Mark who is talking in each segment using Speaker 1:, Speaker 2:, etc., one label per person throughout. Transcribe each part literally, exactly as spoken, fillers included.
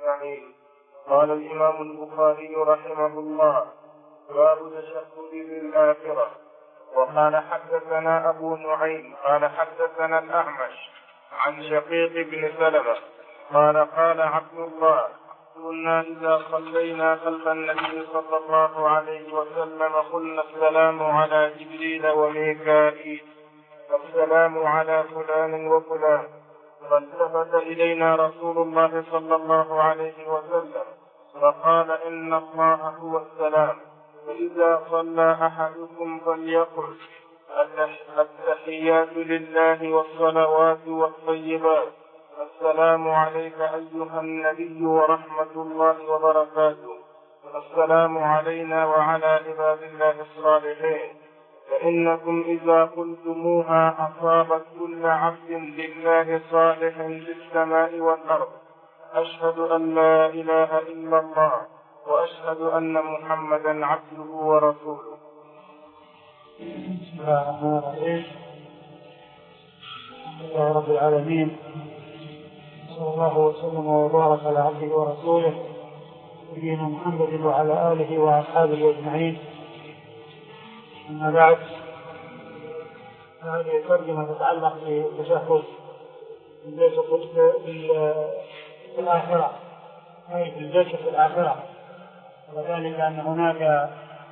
Speaker 1: أجمعين. قال الإمام البخاري رحمه الله: باب تشهد بالآخرة. وقال حدثنا أبو نعيم قال حدثنا الأعمش عن شقيق بن سلمة قال قال عبد الله: كنا إذا صلينا خلف النبي صلى الله عليه وسلم قلنا السلام على جبريل وميكائيل، والسلام على فلان وفلان. فالتفت إلينا رسول الله صلى الله عليه وسلم فقال: إن الله هو السلام، فإذا صلى أحدكم فليقل: التحيات لله والصلوات والطيبات، السلام عليك أيها النبي ورحمة الله وبركاته، السلام علينا وعلى عباد الله الصالحين، فإنكم إذا قلتموها أصابت كل عبد لله صالح في السماء والأرض. أشهد أن لا إله إلا الله وأشهد أن محمدا عبده ورسوله.
Speaker 2: بسم الله الرحمن الرحيم. الحمد لله رب العالمين، صلى الله وسلم وبارك على عبده ورسوله نبينا محمد وعلى آله وأصحابه أجمعين. أما بعد، هذه الترجمة تتعلق بالتشهد في الآخرة، أي في الجلسة في الآخرة، وذلك أن هناك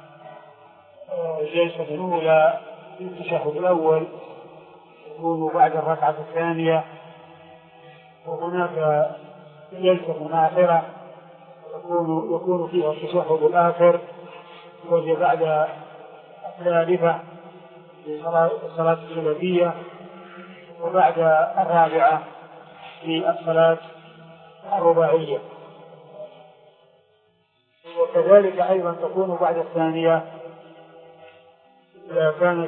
Speaker 2: الجلسة الأولى في التشهد الأول تكون بعد الركعة الثانية، وهناك جلسة آخرة يكون يكون فيها التشهد الآخر، وهي بعد الثالثة في الصلاة الثلاثية، وبعد الرابعة في الصلاة الرباعية، وكذلك أيضا تكون بعد الثانية إذا كانت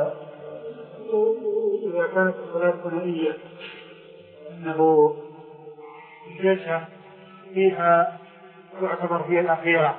Speaker 2: إذا كانت الصلاة الثنائية، أنه الجلسة فيها تعتبر هي الأخيرة.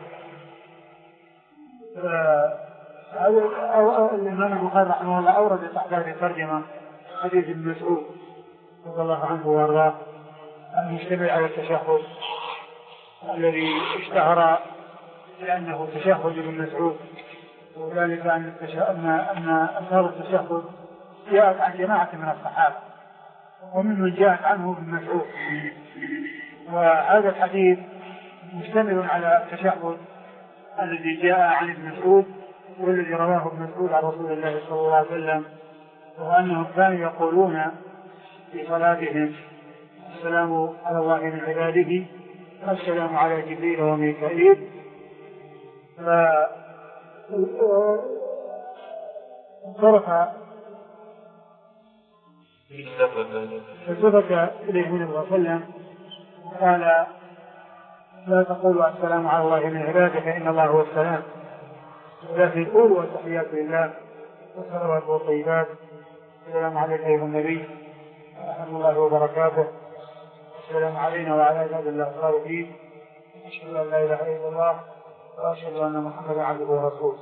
Speaker 2: الإمام البخاري رحمه الله أورد تحت هذه الترجمة حديث ابن مسعود رضي الله عنه وارضاه المشتمل على التشهد الذي اشتهر لأنه تشهد ابن مسعود، وذلك أن أن أثار التشهد جاءت عن جماعة من الصحابة وممن جاءت عنه ابن مسعود. وهذا الحديث مشتمل على التشهد الذي جاء عن ابن مسعود والذي رواه ابن مسعود عن رسول الله صلى الله عليه وسلم، وأنهم كانوا يقولون في صلاتهم: السلام على الله من عباده، السلام على جبريل وميكائيل. فصرف فالتفت إليه النبي صلى الله عليه وسلم وقال: لا تقولوا السلام على الله من عباده فإن الله هو السلام، ولكن قولوا التحيات لله والصلوات والطيبات، السلام عليك أيها النبي ورحمة الله وبركاته، السلام علينا وعلى عباد الله الصالحين، أشهد أن لا إله إلا الله وأشهد أن محمدا عبده ورسوله.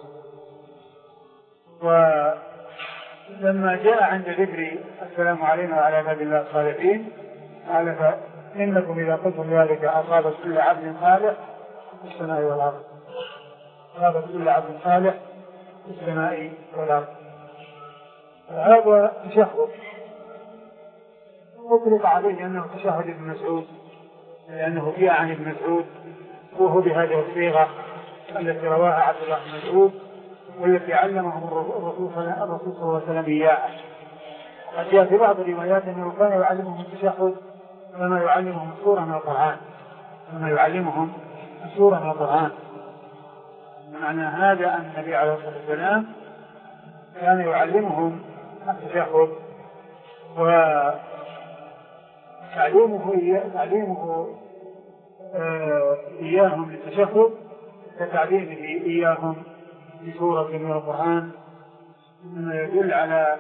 Speaker 2: ولما جاء عند ذكر السلام علينا وعلى عباد الله الصالحين قال: فإنكم إذا قلتم ذلك أصابت كل عبد صالح في السماء والأرض. أصابت كل عبد صالح في السماء والأرض. هذا تشهد أطلق عليه أنه تشهد ابن مسعود، لأنه جاء عن ابن مسعود وهو بهذه الصيغة التي رواها عبد الله بن مسعود والتي علمهم الرسول صلى الله عليه وسلم إياها. قد جاء في بعض الروايات أنه كان يعلمهم التشهد كما يعلمهم سورة من القرآن كما يعلمهم سورة من القرآن. معنى هذا أن النبي عليه الصلاة والسلام كان يعلمهم التشهد، وتعليمه تعليمه إياهم للتشهد كتعليمه إياهم بسورة من القرآن، مما يدل على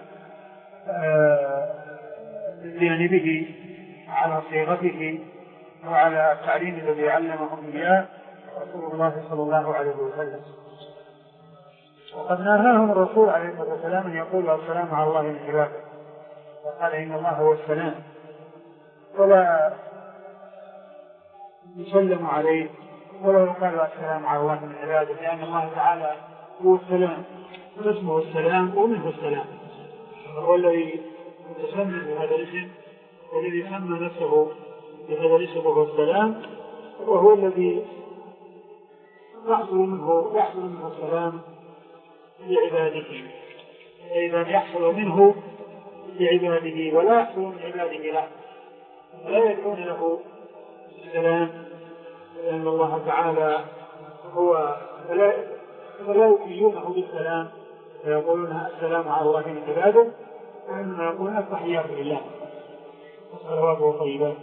Speaker 2: جانبه على صيغته وعلى التعليم الذي علمهم إياه رسول الله صلى الله عليه وسلم. وقد نهاهم الرسول عليه الصلاة والسلام أن يقولوا السلام على الله من عباده، وقال: إن الله هو السلام. ولا يسلم عليه ولا يقال السلام على الله من عباده، لأن الله تعالى هو السلام، اسمه السلام ومنه السلام، هو الذي يتسمى بهذا الاسم والذي سمى نفسه بهذا الاسم وهو السلام، وهو الذي يحصل منه يحصل منه السلام لعباده، إذا يحصل منه لعباده ولا يحصل من عباده له، لا يدعون له السلام، لأن الله تعالى هو فلا يؤمنونه بالسلام فيقولون السلام على الله من عباده، وإنما يقولون التحيات لله والصلوات والطيبات.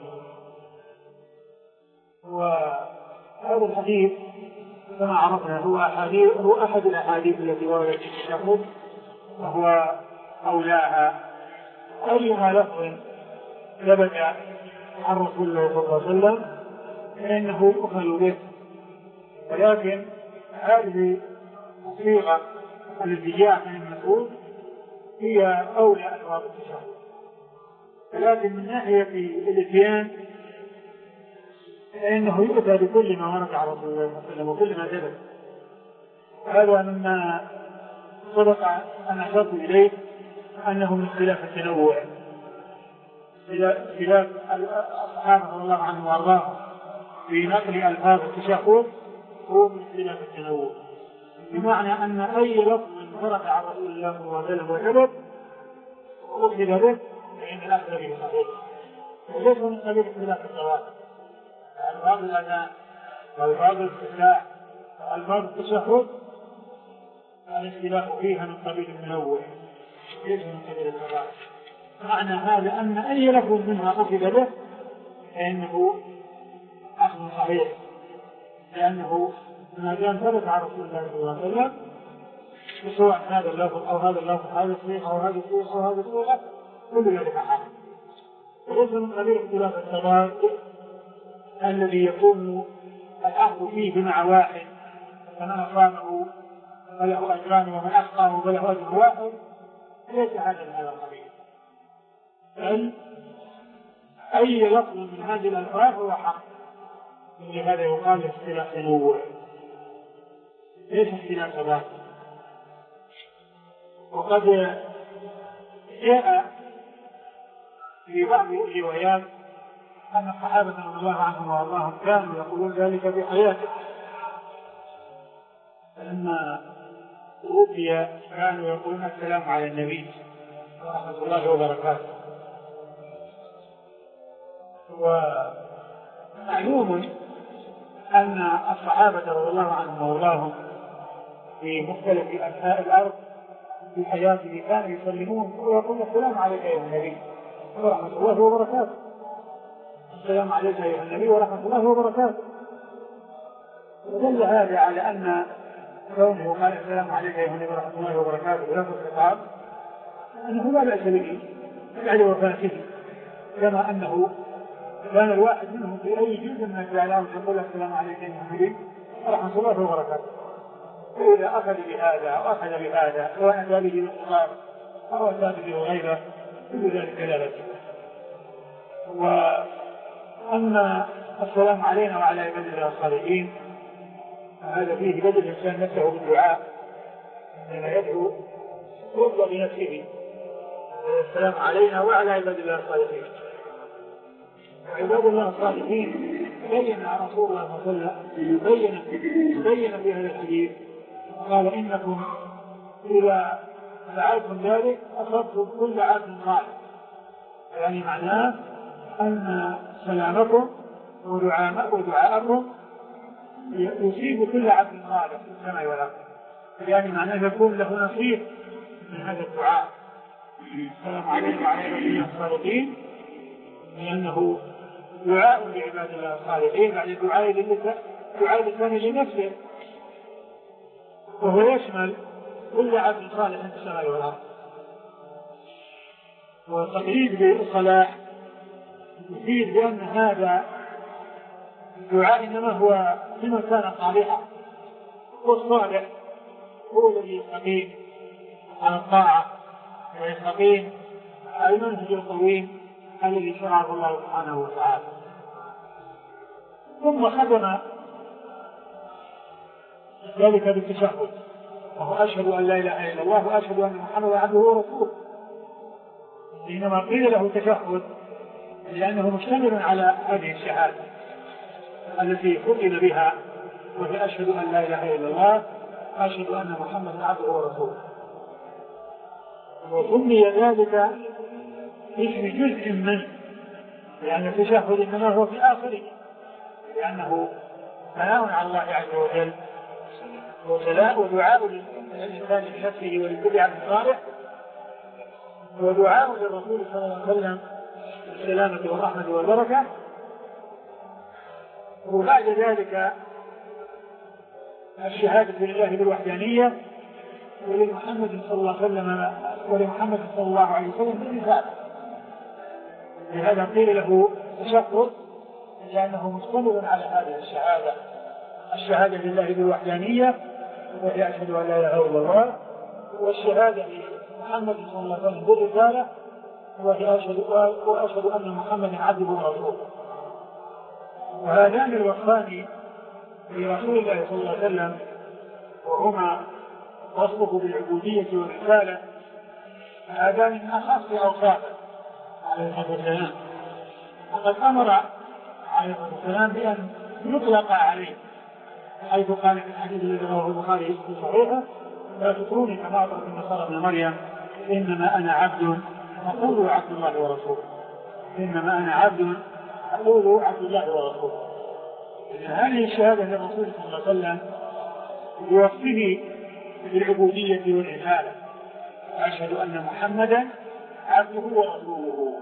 Speaker 2: وهذا الحديث كما عرفنا هو أحاديث هو أحد الأحاديث التي وردت في التشهد، وهو أولاها. أيها لفظ ثبت عن رسول الله صلى الله عليه وسلم فإنه يؤخذ به، ولكن هذه الصيغة التي جاءت عن المسعود هي أولى ألفاظ التشهد، ولكن من ناحية الإتيان فإنه يؤتى بكل ما ورد على رسول الله صلى الله عليه وسلم وكل ما ثبت. هذا مما سبق أن أشرت إليه أنه من اختلاف التنوع، اختلاف الصحابة رضي الله عنهم وأرضاهم في نقل ألفاظ التشهد هو من اختلاف التنوع، بمعنى أن أي لفظ ورد على رسول الله صلى الله عليه وسلم وثبت أخذ به فإن الأخذ به صحيح، وليس من قبيل اختلاف التواتر. ألفاظ الأذان وألفاظ الاستفتاح وألفاظ التشهد الاختلاف فيها من قبيل التنوع ليس من قبيل التواتر. معنى هذا أن أي لفظ منها أخذ به فإنه أخذ صحيح، لأنه ما دام ثبت على رسول الله صلى الله عليه وسلم سواء هذا اللفظ أو هذا اللفظ هذا الصيغة أو هذا الصيغة أو هذا الصيغة كل ذلك حق، وليس من قبيل اختلاف التواتر الذي يكون الأخذ فيه بمع واحد، فمن أصابه فله أجران ومن أخطأه فله أجر واحد، ليس هذا من هذا القبيل، بل أي لفظ من هذه الألفاظ هو حق، ولهذا يقال اختلاف تنوع ليس اختلاف ثبات. وقد جاء في بعض الروايات أن الصحابة رضي الله عنهم وأرضاهم كانوا يقولون ذلك في حياته، فلما توفي كانوا يقولون السلام على النبي ورحمة الله وبركاته. ومعلوم أن الصحابة رضي الله عنهم وأرضاهم في مختلف أنحاء الأرض في حياته كانوا يسلمون ويقولون السلام عليك أيها النبي ورحمة الله وبركاته، السلام عليك أيها النبي ورحمة الله وبركاته. ودل هذا على أن كونه قال السلام عليك أيها النبي ورحمة الله وبركاته بلفظ الخطاب أنه لا بأس به بعد وفاته، كما أنه كان الواحد منهم في أي جزء من الكلام يقول السلام عليك أيها النبي ورحمة الله وبركاته، فإذا أخذ بهذا أو أخذ بهذا سواء أتى به بالخطاب أو أتى به غيره كل ذلك لا بأس. وأما السلام علينا وعلى عباد الله الصالحين هذا فيه بدل الإنسان نفسه بالدعاء، إنما يدعو يرضى بنفسه السلام علينا وعلى عباد الله الصالحين. عباد الله الصالحين بين رسول الله صلى الله عليه وسلم بين بين في هذا الحديث قال إنكم إذا فعلتم ذلك أصبتم كل عبد صالح، يعني معناه أن سلامكم ودعاءكم يصيب كل عبد صالح في السماء والأرض، يعني معناه يكون له نصيب من هذا الدعاء السلام عليكم وعلى عباد الله الصالحين، لأنه دعاء لعباد الله الصالحين بعد الدعاء لله دعاء للثاني لنفسه، وهو يشمل كل عبد صالح في السماء والأرض. والتقييد بالصلاح يفيد بأن هذا الدعاء إنما هو لمن كان صالحا، والصالح هو الذي يستقيم على الطاعة ويستقيم على المنهج القويم الذي شرعه الله سبحانه وتعالى. ثم ختم ذلك بالتشهد، وهو أشهد أن لا إله إلا الله وأشهد أن محمدا عبده ورسوله. حينما قيل له تشهد لأنه مشتمل على هذه الشهادة التي ختم بها، وهي أشهد أن لا إله إلا الله أشهد أن محمدا عبده ورسوله. وسمي ذلك اسم جزء منه، لأن التشهد إنما هو في آخره، لأنه ثناء على الله عز وجل ودعاء للإنسان لنفسه ولكل عبد صالح، ودعاء للرسول صلى الله عليه وسلم بالسلامة والرحمة والبركة. وبعد ذلك الشهادة لله بالوحدانية ولمحمد صلى الله عليه وسلم ولمحمد صلى الله عليه وسلم بالرسالة. لهذا قيل له تشهد لأنه مشتمل على هذه الشهادة، الشهادة لله بالوحدانية وهي أشهد أن لا إله إلا الله، والشهادة لمحمد صلى الله عليه وسلم بالرسالة وهي أشهد وأشهد أن محمدا عبده ورسوله. وهذان الوصفان لرسول الله صلى الله عليه وسلم وهما وصفه بالعبودية والرسالة، هذان من أخص أوصافه عليه الصلاة والسلام. وقد أمر عليه الصلاة والسلام بأن يطلق عليه، حيث قال في الحديث الذي رواه البخاري في صحيحه: لا تطروني كما أطرت النصارى ابن مريم إنما أنا عبد أقول عبد الله ورسوله. إنما أنا عبد أقول عبد الله ورسوله. هذه الشهادة للرسول صلى الله عليه وسلم بوصفه بالعبودية والرسالة، أشهد أن محمدا عبده ورسوله.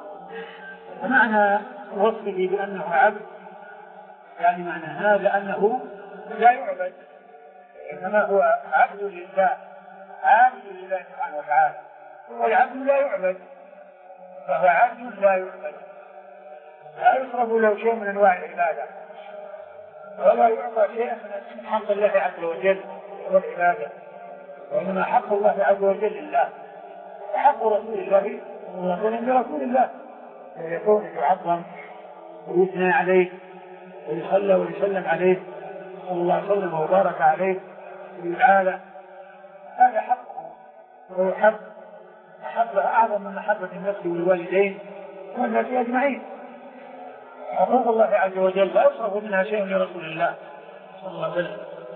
Speaker 2: ومعنى وصفه بأنه عبد يعني معنى هذا أنه لا يعبد، إنما هو عبد لله، عبد لله سبحانه وتعالى. والعبد لا يعبد، فهو عبد لا يعبد، لا يصرف له شيء من أنواع العبادة، ولا يعطى شيئا من حق الله عز وجل والعبادة، وإنما حق الله عز وجل لله، وحق رسول الله صلى الله عليه وسلم برسول الله، ويكون يعظم ويثنى عليه ويصلى ويسلم عليه صلى الله عليه وسلم وبارك عليه ويعالى. هذا حقه، وهو حق محبة أعظم من محبة النفس والوالدين والناس أجمعين. حقوق الله عز وجل لا يصرف منها شيء لرسول الله صلى الله عليه وسلم.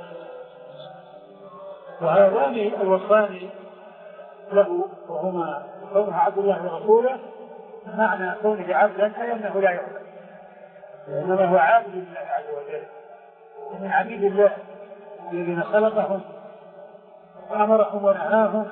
Speaker 2: وهذان الوصفان له وهما كونه عبد الله ورسوله، معنى كونه عبدا أي أنه لا يعبد، إنما هو عابد لله عز وجل ومن عبيد الله الذين خلقهم وأمرهم ونهاهم.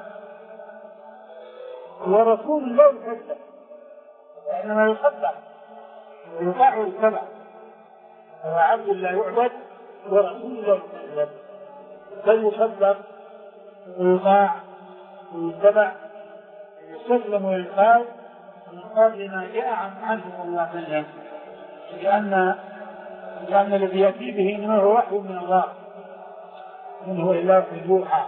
Speaker 2: ورسول لا يكذب، وإنما يصدق ويطاع ويتبع. هو عبد لا يعبد ورسول لا يكذب، بل يصدق ويطاع ويتبع ويستسلم ويقال ويقال لما جاء عنه صلى الله عليه وسلم، لأن لأن الذي يأتي به إنما هو وحي من الله، إن هو إلا في يوحى.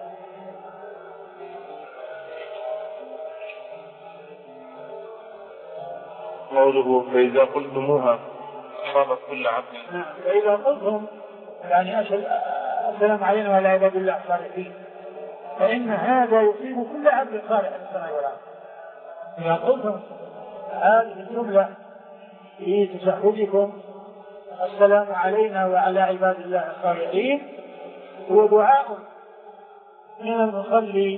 Speaker 1: قوله فإذا قلتموها أصابت كل عبد.
Speaker 2: نعم، فإذا قلتم يعني أشهد السلام علينا وعلى عباد الله الصالحين، فإن هذا يصيب كل عبد صالح في السماء والأرض. إذا قلتم هذه الجملة في تشهدكم السلام علينا وعلى عباد الله الصالحين، هو دعاء من المصلي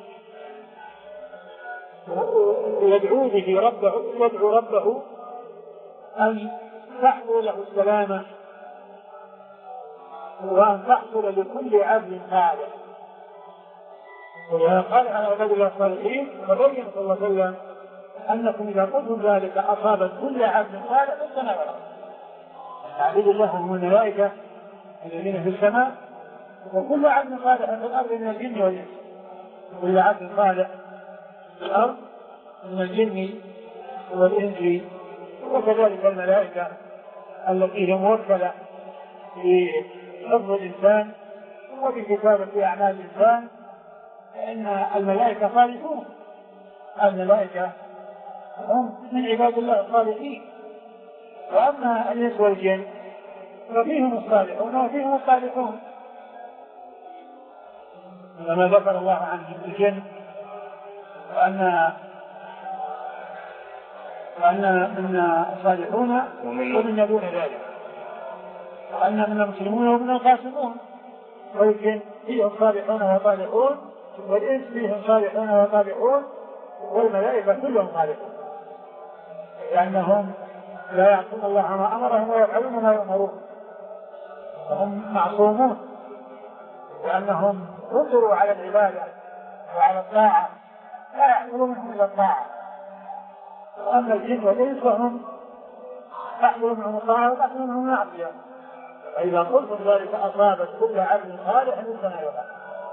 Speaker 2: يدعو به ربه، يدعو ربه أن تحصل له السلامة وأن تحصل لكل عبد صالح. وقال عن عباد الله الصالحين فبين صلى الله عليه وسلم أنكم إذا قلتم ذلك أصابت كل عبد صالح في السماء والأرض. عباد الله هم الملائكة الذين في السماء، وكل عبد صالح في الأرض من الجن والإنس، كل عبد صالح في الأرض من الجن والإنس، وكذلك الملائكة التي هي موكلة في حفظ الإنسان وفي كتابة أعمال الإنسان، فإن الملائكة صالحون، الملائكة هم من عباد الله الصالحين. وأما الإنس والجن ففيهم الصالحون وفيهم الصالحون، كما ذكر الله عن الجن وأن وأن من الصالحون ومن دون ذلك، وأن من المسلمون ومن القاسمون، والجن فيهم صالحون وصالحون، والإنس فيهم صالحون وصالحون، والملائكة كلهم صالحون، لأنهم لا يعصون الله ما أمرهم ويفعلون ما يؤمرون، وهم معصومون لأنهم فطروا على العبادة وعلى الطاعة، لا يحصلون منهم إلا الطاعة. وأما الجن والإنس فهم تحصل منهم الطاعة وتحصل منهم المعصية، فإذا قلتم ذلك أصابت كل عبد صالح مثل ما يفعل.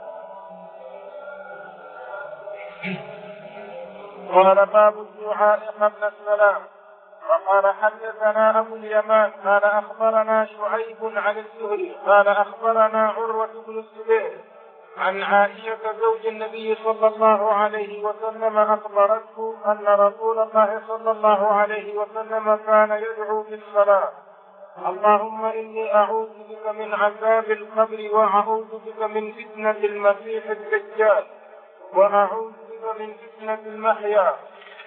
Speaker 1: قال باب الدعاء قبل السلام. وقال حدثنا أبو اليمان قال أخبرنا شعيب عن الزهري قال أخبرنا عروة بن الزبير عن عائشة زوج النبي صلى الله عليه وسلم أخبرته أن رسول الله صلى الله عليه وسلم كان يدعو في الصلاة: اللهم إني أعوذ بك من عذاب القبر، وأعوذ بك من فتنة المسيح الدجال، وأعوذ بك من فتنة المحيا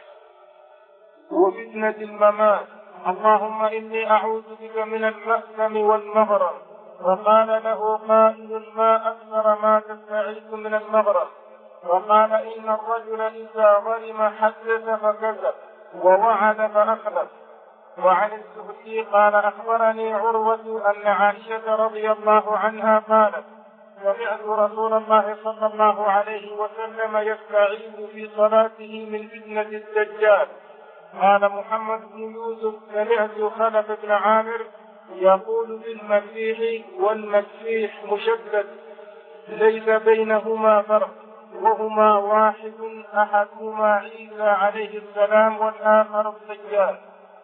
Speaker 1: وفتنة الممات، اللهم إني أعوذ بك من المأثم والمغرم. وقال له قائل: ما أكثر ما تستعيذ من المغرم. وقال: إن الرجل إذا ظلم حدث فكذب ووعد فأخلف. وعن الزهري قال أخبرني عروة أن عائشة رضي الله عنها قالت: سمعت رسول الله صلى الله عليه وسلم يستعيذ في صلاته من فتنة الدجال. قال محمد بن يوسف: سمعت خلف بن عامر يقول بالمسيح والمسيح مشدد ليس بينهما فرق، وهما واحد أحدهما عيسى عليه السلام والآخر الدجال.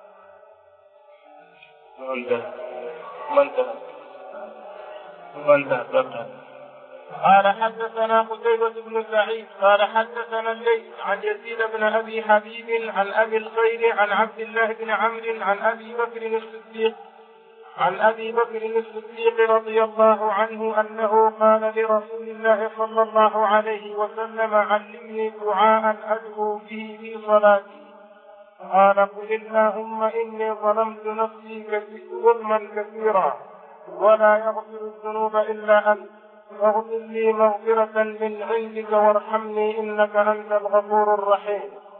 Speaker 1: قال حدثنا قتيبة بن سعيد قال حدثنا الليث عن يزيد بن أبي حبيب عن أبي الخير عن عبد الله بن عمرو عن أبي بكر الصديق عن أبي بكر الصديق رضي الله عنه أنه قال لرسول الله صلى الله عليه وسلم: علمني دعاء أدعو به في صلاتي. قال: قل اللهم إني ظلمت نفسي ظلما كثيرا ولا يغفر الذنوب إلا أنت، فاغفر لي مغفرة من عندك وارحمني إنك أنت الغفور الرحيم.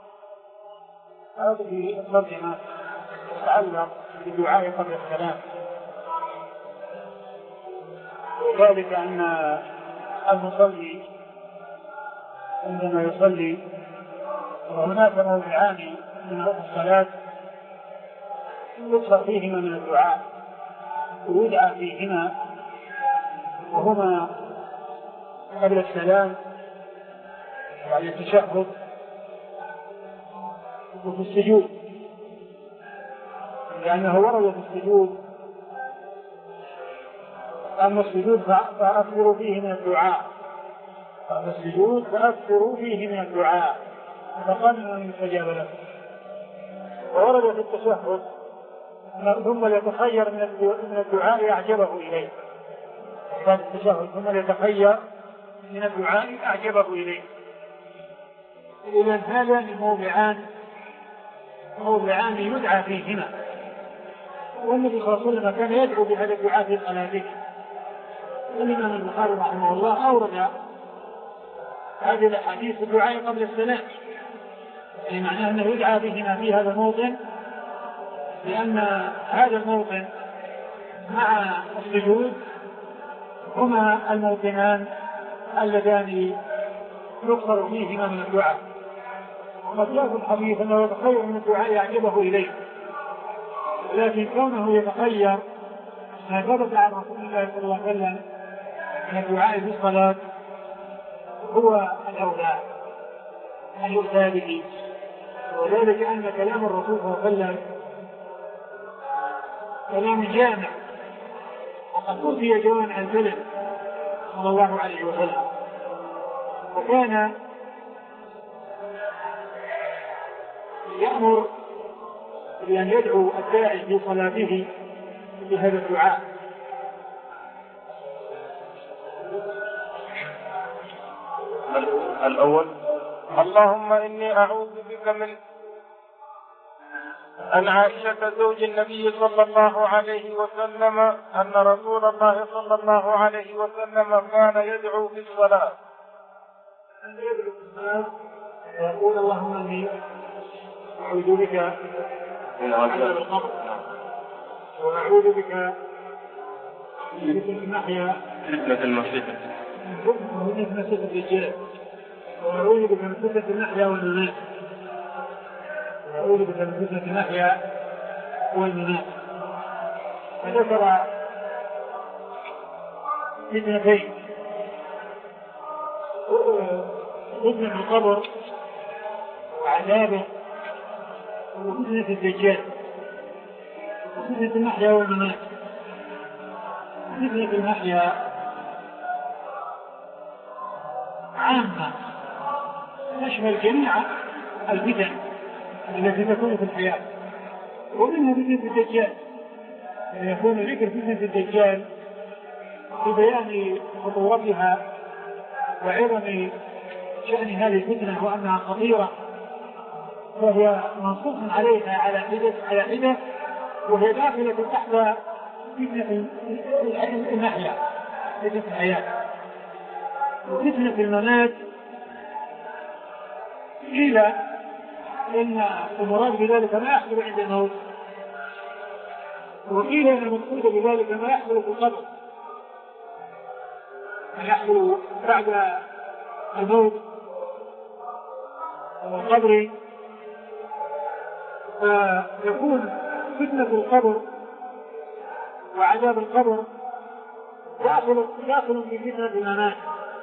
Speaker 2: هذه الترجمة تتعلق بالدعاء قبل السلام، وذلك أن المصلي عندما يصلي وهناك موضعان من الصلاة يكثر فيهما من الدعاء ويدعى فيهما، وهما قبل السلام وعلى التشهد وفي السجود، لأنه ورد في السجود: أما السجود فأكثروا فيه من الدعاء، أما السجود فأكثروا فيه من الدعاء فقال من يستجاب لكم. وورد في التشهد: ثم يتخير من الدعاء أعجبه إليه. بعد التشهد ثم يتخير من الدعاء أعجبه إليه. إذن هذان الموضعان موضعان يدعى فيهما، والنبي صلى الله عليه وسلم كان يدعو بهذا الدعاء في صلاته. والإمام البخاري رحمه الله أورد هذه الأحاديث في الدعاء قبل السلام، يعني معناه أنه يدعى بهما في هذا الموطن، لأن هذا الموطن مع السجود هما الموطنان اللذان يكثر فيهما من الدعاء. وقد جاء في الحديث أنه يتخير من الدعاء يعجبه إليه، لكن كونه يتخير ما ثبت عن رسول الله صلى الله عليه وسلم من الدعاء في الصلاة هو الأولى أن يؤتى به، وذلك أن كلام الرسول صلى الله عليه وسلم كلام جامع، وقد أوتي جوامع الكلم صلى الله عليه وسلم، وكان يأمر بأن يدعو الداعي في صلاته بهذا الدعاء:
Speaker 1: الأول: اللهم إني أعوذ بك من أن عائشة زوج النبي صلى الله عليه وسلم أن رسول الله صلى الله عليه وسلم كان يدعو في الصلاة
Speaker 2: أن يدعو في الصلاة ويقول: اللهم إني أعوذ بك من عذاب القبر، وأعوذ بك من فتنة المحيا
Speaker 1: فتنة المسيح
Speaker 2: ومن فتنة الدجال، وأعوذ بك من فتنة المحيا والممات وأعوذ بك من فتنة المحيا والممات. فذكر فتنتين: فتنة القبر وعذابه، وفتنة الدجال، وفتنة المحيا والممات. فتنة المحيا عامة تشمل جميع الفتن التي تكون في الحياة، ومنها فتنة الدجال. يكون ذكر فتنة الدجال ببيان خطورتها وعظم شأن هذه الفتنة وأنها خطيرة، وهي منصوص عليها على حدة على حدة وهي داخلة تحت فتنة المحيا، فتنة الحياة. وفتنة الممات قيل إن المراد بذلك ما يحصل عند الموت، وقيل إن المقصود بذلك ما يحصل في القبر، ما يحصل بعد الموت والقبر. فيكون فتنة القبر وعذاب القبر داخل داخل في فتنة الممات.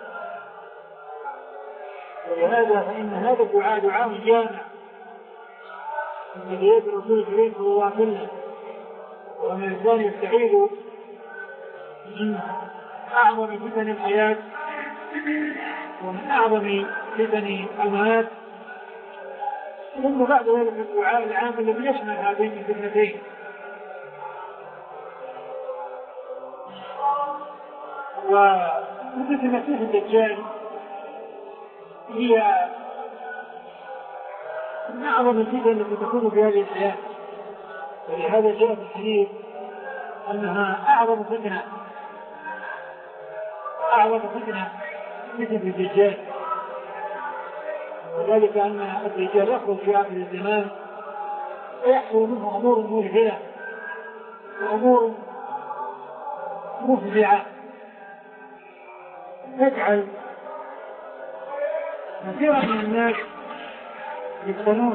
Speaker 2: ولهذا فإن هذا الدعاء دعاء جامع من يد الرسول الكريم صلى الله عليه وسلم، وأن الإنسان يستعيذ من أعظم فتن الحياة ومن أعظم فتن الممات، ثم بعد ذلك الدعاء العام الذي يشمل هذين الفتنتين. وفتنة المسيح الدجال هي من أعظم الفتن التي تكون في هذه الحياة، ولهذا جاء في الحديث أنها أعظم فتنة أعظم فتنة فتنة الدجال، وذلك أن الدجال يخرج في آخر الزمان ويحصل منه أمور مذهلة وأمور مفزعة تجعل كثيرا من الناس يفتنون،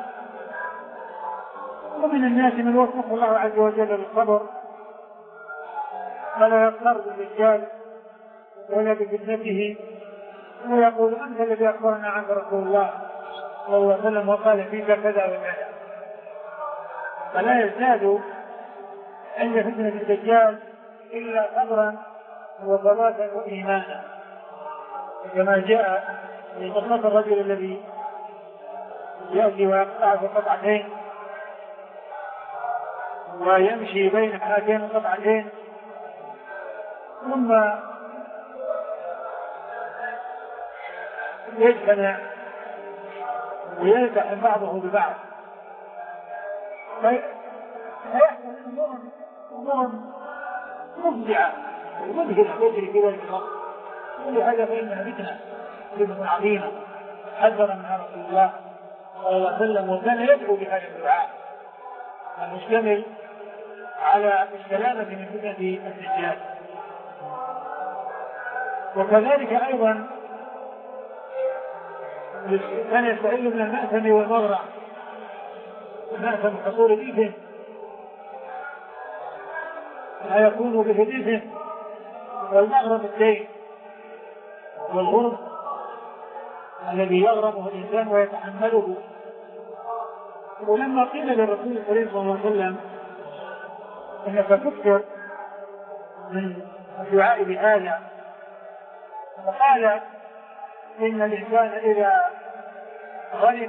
Speaker 2: ومن الناس من وفق الله عز وجل للصبر فلا يغتر بالدجال ولا بفتنته، ويقول: أنت الذي أخبرنا عنك رسول الله صلى الله عليه وسلم وقال فيك كذا وكذا. فلا يزداد عند فتنة الدجال إلا صبرا وصلاة وإيمانا، كما جاء في قصة الرجل الذي يأتي ويقطع في قطعتين ويمشي بين هاتين القطعتين ثم يجتمع ويلتحم بعضه ببعض، فيحصل أمور مفزعة ومذهلة تجري في ذلك الوقت. ولهذا فإنها فتنة فتنة عظيمة حذر منها رسول الله صلى الله عليه وسلم، وكان يدعو بهذا الدعاء المشتمل على السلامة من فتنة الدجال. وكذلك أيضا كان يستعيذ من المأثم والمغرم. المأثم حصول الإثم ما يكون به الإثم، والمغرم الدين والغرم الذي يغرمه الإنسان ويتحمله. ولما قيل للرسول الكريم صلى الله عليه وسلم إنك تكثر من الدعاء بهذا، فقال: إن الإنسان إذا غنم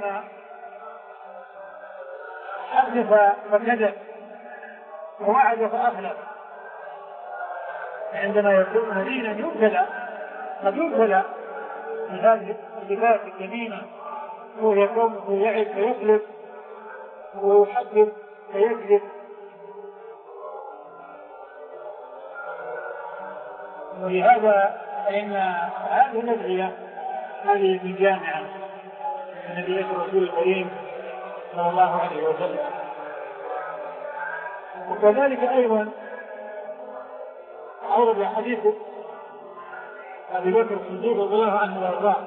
Speaker 2: حدث فكذب ووعد فأخلف. عندما يكون مدينا يبتلى قد يبتلى بهذه الصفات الجميلة، وهي كونه يعد فيخلف ويحدث فيكذب. ولهذا فإن هذه الأدعية هذه من جامعة النبي الرسول الكريم صلى الله عليه وسلم. وكذلك أيضا أورد حديث أبي بكر الصديق رضي الله عنه وأرضاه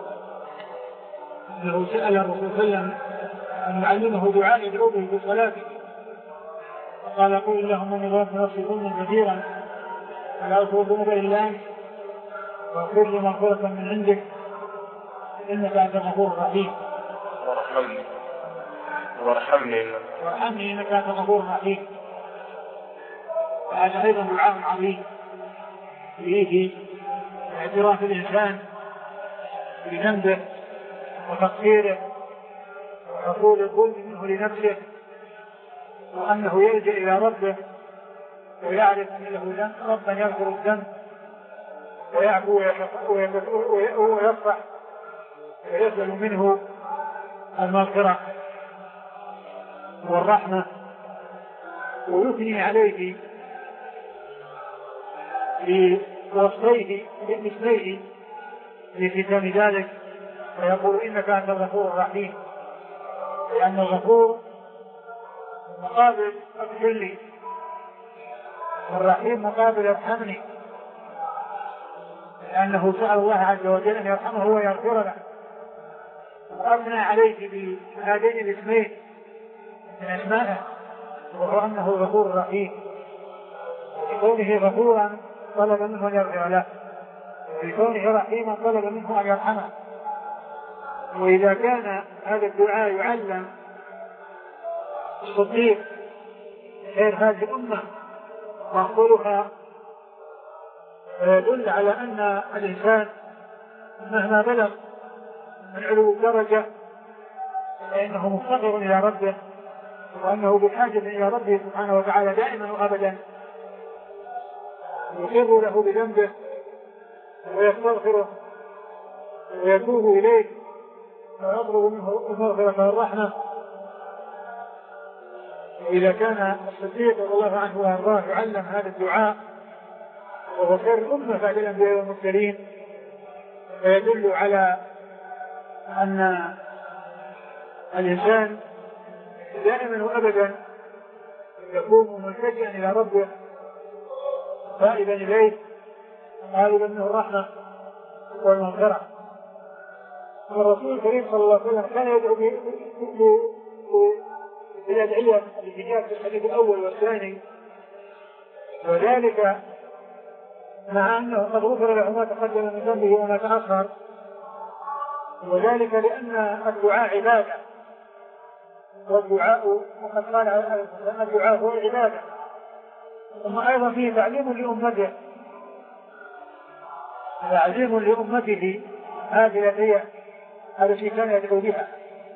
Speaker 2: أنه سأل الرسول صلى الله عليه وسلم أن يعلمه دعاء يدعو به في صلاته، فقال قل اللهم إني ظلمت نفسي ظلما كثيرا ولا أغفر الذنوب إلا أنت واغفر لي مغفرة من عندك إنك أنت الغفور الرحيم
Speaker 1: وارحمني وارحمني
Speaker 2: وارحمني إنك أنت الغفور الرحيم. وهذا أيضا دعاء عظيم فيه اعتراف الإنسان بذنبه وتقصيره وحصول الظلم منه لنفسه، وأنه يلجأ إلى ربه ويعرف أن له ربا يغفر الذنب ويعفو ويصفح ويسأل منه المغفرة والرحمة، ويثني عليه بوصفيه باسميه في ختام ذلك، ويقول إنك أنت الغفور الرحيم، لأن الغفور مقابل اغفر لي والرحيم مقابل ارحمني، لأنه سأل الله عز وجل أن يرحمه ويغفر له، وأثنى عليه بهذين الاسمين من أسمائه، وهو أنه غفور رحيم، بكونه غفورا طلب منه أن يغفر له، وبكونه رحيما طلب منه أن يرحمه. وإذا كان هذا الدعاء يعلم الصديق خير هذه الأمة وأقولها، ويدل على أن الإنسان مهما بلغ من علو الدرجة فإنه مفتقر إلى ربه، وأنه بحاجة إلى ربه سبحانه وتعالى دائما وأبدا، يقر له بذنبه ويستغفره ويتوب إليه ويطلب منه المغفرة والرحمة. وإذا كان الصديق رضي الله عنه وأرضاه يعلم هذا الدعاء وهو خير الأمة بعد الأنبياء والمرسلين، فيدل على أن الإنسان دائما وأبدا يكون ملتجئا إلى ربه تائبا إليه طالبا منه الرحمة والمغفرة. والرسول الكريم صلى الله عليه وسلم كان يدعو بالأدعية التي جاءت في الحديث الأول والثاني، وذلك مع أنه قد غفر له ما تقدم من ذنبه وما تأخر، وذلك لأن الدعاء عبادة، والدعاء وقد قال أن الدعاء هو عبادة، ثم أيضا فيه تعليم لأمته تعليم لأمته هذه الأدعية التي كان يدعو بها.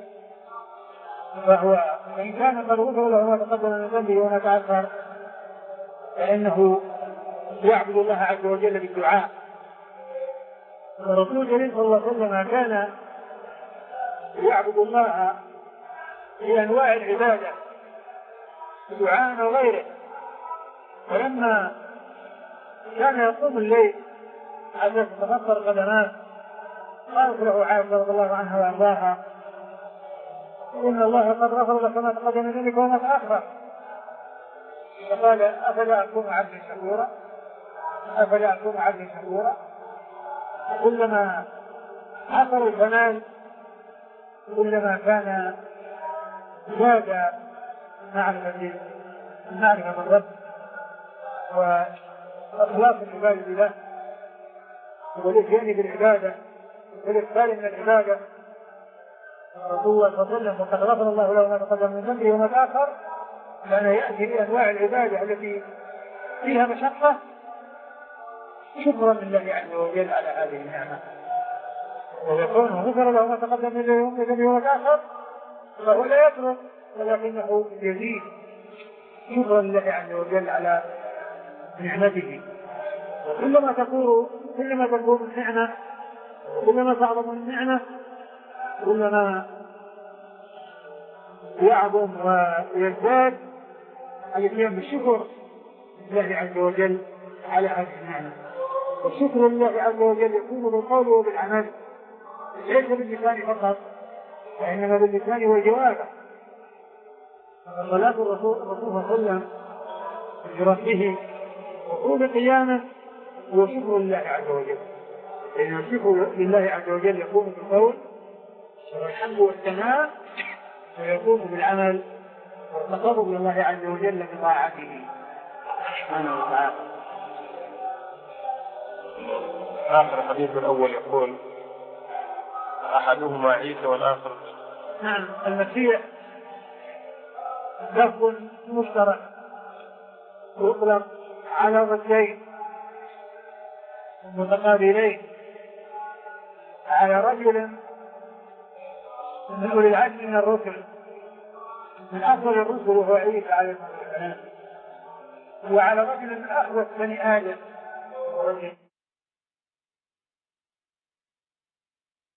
Speaker 2: فهو إن كان قد غفر له ما تقدم من ذنبه وما تأخر فإنه يعبد الله عز وجل بالدعاء. والرسول الكريم صلى الله عليه وسلم كان يعبد الله في أنواع العبادة دعاء وغيره، فلما كان يقوم الليل حتى تتفطر قدماه قالت له عائشة رضي الله عنها وأرضاها إن الله قد غفر لك ما تقدم من ذنبك وما تأخر، فقال أفلا أكون عبدا شكورا أفلا أكون عبدا شكورا. كلما حصل الكمال كلما كان زاد معرفة معرفة الرب وإخلاص العبادة له والإتيان بالعبادة والإكثار من العبادة. رسول الله صلى الله عليه وسلم وقد غفر الله له ما تقدم من ذنبه وما تأخر، لأنه يأتي بأنواع العبادة التي فيها مشقة شكرا لله عز وجل على هذه النعمة، ويكون غفر له ما تقدم من ذنبه وما تأخر فهو لا يترك ولكنه يزيد شكرا لله عز وجل على نعمته. وكلما تكون كلما تكون النعمة كلما تعظم النعمة كلما يعظم ويزداد القيام بالشكر لله عز وجل على هذه النعمة. والشكر لله عز وجل يكون بالقول وبالعمل ليس باللسان فقط وإنما باللسان والجوارح. صلاة الرسول صلى الله عليه وسلم بربه وطول قيامه هو شكر لله عز وجل، لأن الشكر لله عز وجل يكون بالقول والحمد والثناء ويكون بالعمل والتقرب لله عز وجل بطاعته سبحانه وتعالى.
Speaker 1: آخر الحديث الأول يقول أحدهما عيسى والآخر.
Speaker 2: نعم، المسيح لفظ مشترك يطلق على ضدين متقابلين، على رجل من أولي العزم من الرسل من أفضل الرسل وهو عيسى عليه الصلاة والسلام، وعلى رجل من أخبث بني آدم